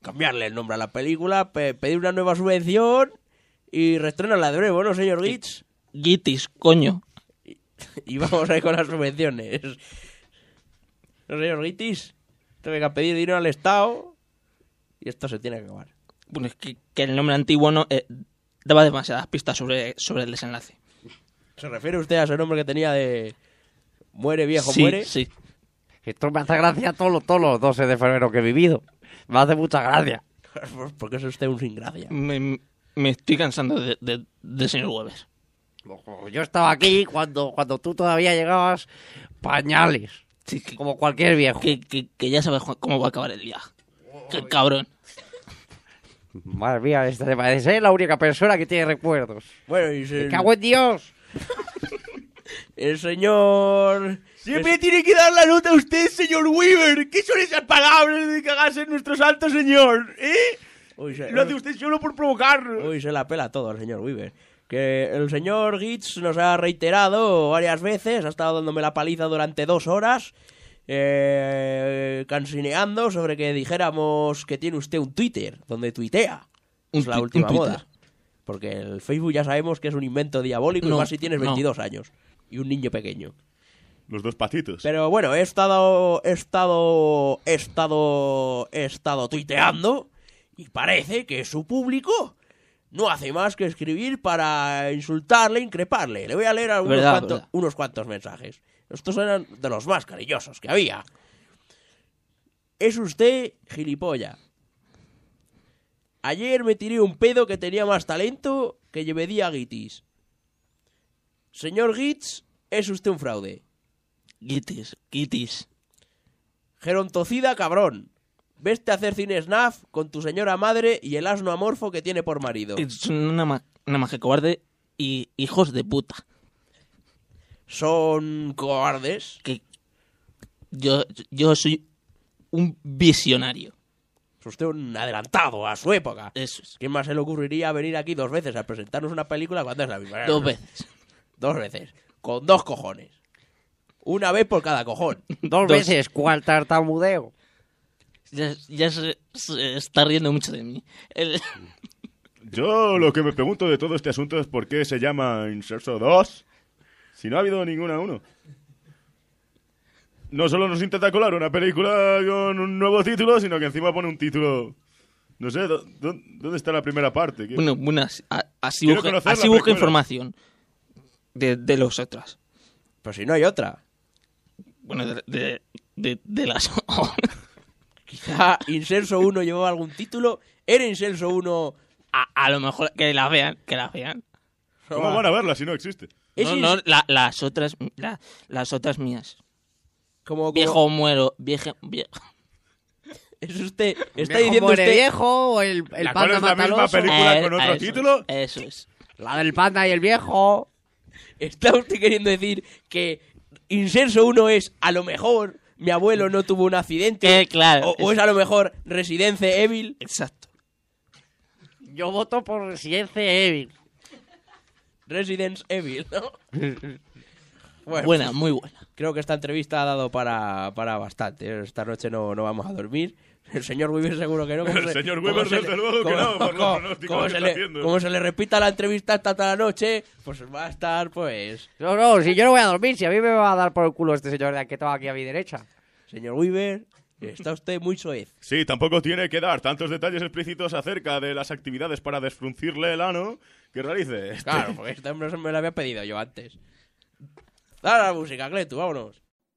cambiarle el nombre a la película, pe- pedir una nueva subvención y reestrenarla de nuevo, ¿no, señor Gitz? Gitis, coño. Y vamos a ir con las subvenciones. ¿No, señor Gitis? Tengo que pedir dinero al Estado y esto se tiene que acabar. Bueno, es que, que el nombre antiguo no eh, daba demasiadas pistas sobre, sobre el desenlace. ¿Se refiere usted a ese nombre que tenía de muere viejo, Sí, muere? sí. Esto me hace gracia todos los, todos los doce de febrero que he vivido. Me hace mucha gracia. Porque es usted un sin gracia. Me, me estoy cansando de, de, del señor Weber. Yo estaba aquí cuando, cuando tú todavía llegabas pañales. Sí, que, como cualquier viejo. Que, que, que ya sabes cómo va a acabar el día. ¡Qué cabrón! Madre mía, esta te parece ser la única persona que tiene recuerdos. Bueno, y se... ¡Me cago en Dios! El señor... Siempre tiene que dar la nota a usted, señor Weaver. ¿Qué son esas palabras de cagarse en nuestro santo señor? ¿Eh? Uy, se... Lo hace usted solo por provocar. Uy, se la pela todo el señor Weaver. Que el señor Gitz nos ha reiterado varias veces, ha estado dándome la paliza durante dos horas, eh, cansineando sobre que dijéramos que tiene usted un Twitter, donde tuitea. Un Es la tu- última un Twitter. moda. Porque el Facebook ya sabemos que es un invento diabólico, No, y más si tienes no. veintidós años y un niño pequeño. Los dos patitos. Pero bueno, he estado, he estado, he estado, he estado tuiteando y parece que su público no hace más que escribir para insultarle, increparle. Le voy a leer algunos Verdad, cuantos, verdad. unos cuantos mensajes. Estos eran de los más cariñosos que había. Es usted gilipollas. Ayer me tiré un pedo que tenía más talento que llevedía Gitis. Señor Gitz, es usted un fraude. Gitis, Gitis. Gerontocida cabrón. Veste a hacer cine snaf con tu señora madre y el asno amorfo que tiene por marido. Son una, ma una maje cobarde y hijos de puta. Son cobardes. Que yo, yo soy un visionario. Es usted un adelantado a su época. Eso es. ¿Quién más se le ocurriría venir aquí dos veces a presentarnos una película cuando es la misma? Dos veces. Dos veces. Con dos cojones. Una vez por cada cojón. Dos, veces, ¿cuál tartamudeo? Ya, ya se, se está riendo mucho de mí. El... Yo lo que me pregunto de todo este asunto es por qué se llama Inserso dos si no ha habido ninguna uno. No solo nos intenta colar una película con un nuevo título, sino que encima pone un título... No sé, ¿dó- dó- ¿dónde está la primera parte? ¿Qué- Bueno, bueno, así, a- así Quiero busca, conocer así la busca precuela. información de, de los otros. Pero si no hay otra. Bueno, de, de, de, de las... Quizá Inserso uno llevaba algún título. Era Inserso uno... a, a lo mejor que la vean, que la vean. ¿Cómo van a verla si no existe? No, no, la- las otras la- las otras mías. Como, como- Viejo muero, viejo, viejo. Es usted... Está ¿Viejo diciendo muere usted... viejo o el, el ¿La panda cual es la misma mataloso? película Eh, con otro eso título? es, eso es. La del panda y el viejo. ¿Está usted queriendo decir que Inserso uno es, a lo mejor, mi abuelo no tuvo un accidente? Eh, claro. O, o es a lo mejor Residence Evil. Exacto. Yo voto por Residence Evil. Residence Evil, ¿no? Bueno, Buena, muy buena. creo que esta entrevista ha dado para, para bastante. Esta noche no, no vamos a dormir. El señor Weaver seguro que no. como El se- señor como Weaver, se desde le- luego que como- no, por los como- pronósticos como que se está le- haciendo. Como se le repita la entrevista hasta toda la noche, pues va a estar, pues... No, no, si yo no voy a dormir, si a mí me va a dar por el culo este señor de que estaba aquí a mi derecha. Señor Weaver, está usted muy soez. Sí, tampoco tiene que dar tantos detalles explícitos acerca de las actividades para desfruncirle el ano que realice. Este- Claro, porque este hombre me lo había pedido yo antes. Dale la música, Cletu, vámonos.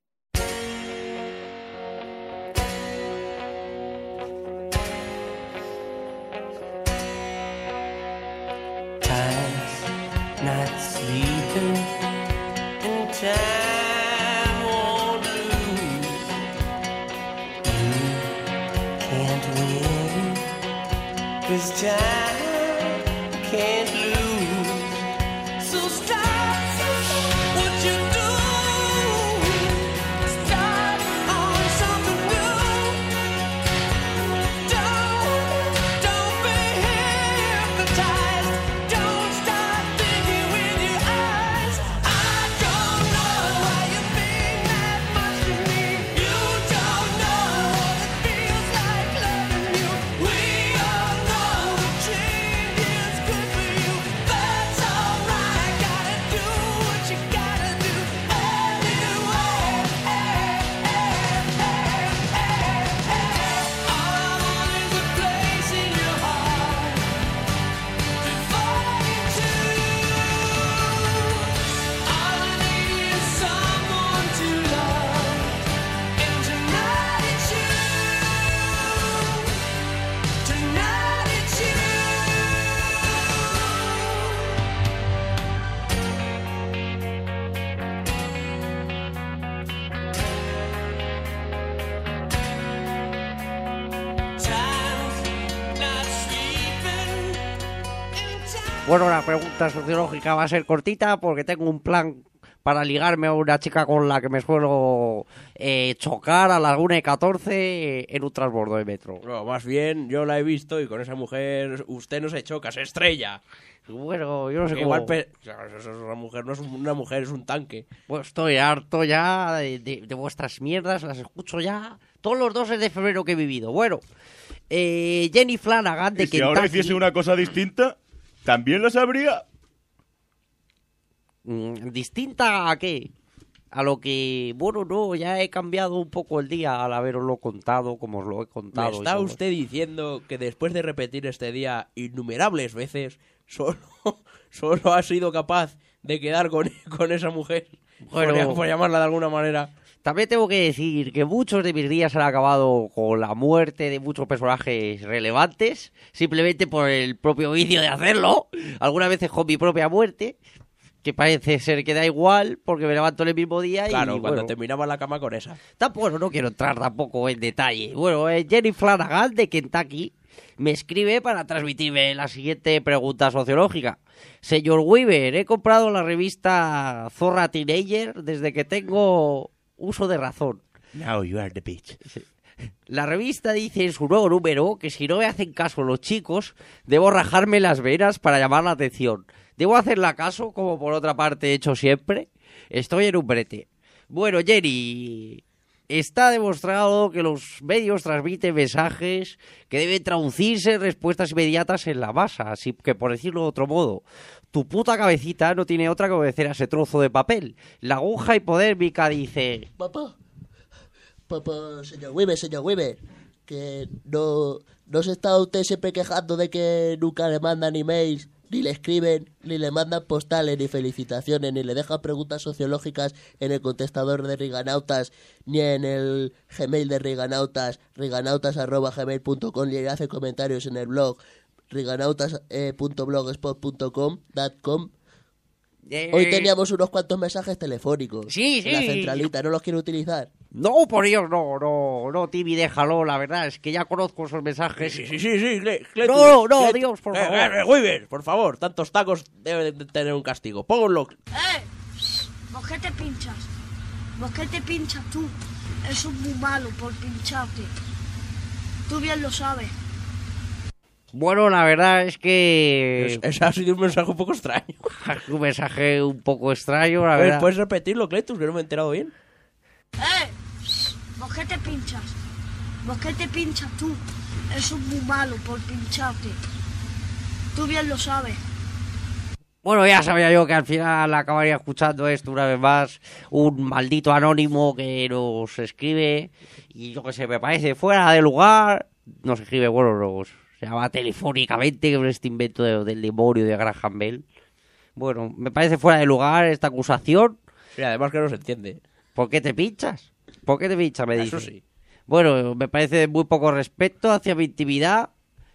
Not sleeping and time won't lose. You can't win, 'cause time can't lose. So stop what you do. Start on something new. Don't, don't be hypnotized. Don't stop thinking with your eyes. I don't know why you mean that much to me. You don't know what it feels like loving you. We Bueno, la pregunta sociológica va a ser cortita porque tengo un plan para ligarme a una chica con la que me suelo eh, chocar a las una y catorce en un transbordo de metro. No, más bien, yo la he visto y con esa mujer usted no se choca, se estrella. Bueno, yo no sé Que cómo... igual pe- o sea, eso es una mujer, no es una mujer, es un tanque. Pues estoy harto ya de, de- de vuestras mierdas, las escucho ya todos los doce de febrero que he vivido. Bueno, eh, Jenny Flanagan de Y si ahora Kentucky... hiciese una cosa distinta, ¿también lo sabría? Mm, ¿Distinta a qué? A lo que... Bueno, no, ya he cambiado un poco el día al haberoslo contado como os lo he contado. ¿Me y está todo. usted diciendo que después de repetir este día innumerables veces, solo, solo ha sido capaz de quedar con, con esa mujer? Bueno, por, por llamarla de alguna manera. También tengo que decir que muchos de mis días han acabado con la muerte de muchos personajes relevantes, simplemente por el propio vicio de hacerlo. Algunas veces con mi propia muerte, que parece ser que da igual porque me levanto en el mismo día y Claro, cuando bueno, terminaba la cama con esa. Tampoco, no quiero entrar tampoco en detalle. Bueno, eh, Jenny Flanagan de Kentucky me escribe para transmitirme la siguiente pregunta sociológica. Señor Weaver, he comprado la revista Zorra Teenager desde que tengo uso de razón. Now you are the bitch. La revista dice en su nuevo número que si no me hacen caso los chicos, debo rajarme las venas para llamar la atención. ¿Debo hacerle caso, como por otra parte he hecho siempre? Estoy en un brete. Bueno, Jenny, está demostrado que los medios transmiten mensajes que deben traducirse en respuestas inmediatas en la masa. Así que, por decirlo de otro modo, tu puta cabecita no tiene otra que obedecer a ese trozo de papel. La aguja hipodérmica dice... Papá, papá, señor Weaver, señor Weaver, que no, no se está usted siempre quejando de que nunca le mandan emails, ni le escriben, ni le mandan postales, ni felicitaciones, ni le dejan preguntas sociológicas en el contestador de Riganautas, ni en el Gmail de Riganautas, riganautas arroba gmail punto com, ni le hace comentarios en el blog riganautas punto blogspot punto com. Hoy teníamos unos cuantos mensajes telefónicos. Sí, en la sí. centralita, ¿no los quiere utilizar? No, por Dios, no, no, no, Timmy, déjalo, la verdad, es que ya conozco esos mensajes. Sí, sí, sí, sí, Cle- Cletus, No, no, Clet- Dios, por Eh, favor. eh, eh, Weaver, por favor, tantos tacos deben de tener un castigo. Pónganlo. ¡Eh! ¿Vos qué te pinchas? ¿Vos qué te pinchas tú? Eso es muy malo por pincharte. Tú bien lo sabes. Bueno, la verdad es que... Ese ha sido un mensaje un poco extraño. Un mensaje un poco extraño, la A ver, verdad. ¿puedes repetirlo, Cletus, que no me he enterado bien? ¡Eh! ¿Vos qué te pinchas? ¿Vos qué te pinchas tú? Eso es muy malo por pincharte. Tú bien lo sabes. Bueno, ya sabía yo que al final acabaría escuchando esto una vez más. Un maldito anónimo que nos escribe y yo que sé, me parece fuera de lugar. Nos escribe, bueno, nos se llama telefónicamente, con este invento de- del demonio de Graham Bell. Bueno, me parece fuera de lugar esta acusación. Sí, además que no se entiende. ¿Por qué te pinchas? ¿Por qué te pinchas? Me dice. Eso sí. Bueno, me parece de muy poco respeto hacia mi intimidad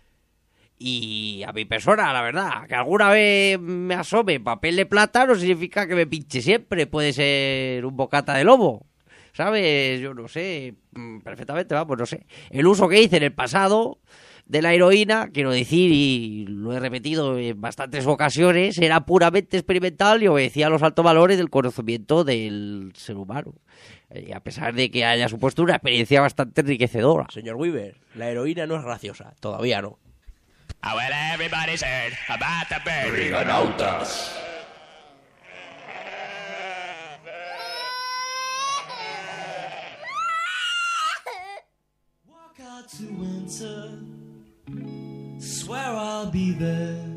y a mi persona, la verdad. Que alguna vez me asome papel de plata no significa que me pinche siempre. Puede ser un bocata de lobo, ¿sabes? Yo no sé, mm, perfectamente, vamos, no sé. El uso que hice en el pasado de la heroína, quiero decir, y lo he repetido en bastantes ocasiones, era puramente experimental y obedecía a los altos valores del conocimiento del ser humano. Y a pesar de que haya supuesto una experiencia bastante enriquecedora. Señor Weaver, la heroína no es graciosa. Todavía no. Ah, well, everybody's heard about the bird. Riganautas. Walk out to winter, swear I'll be there.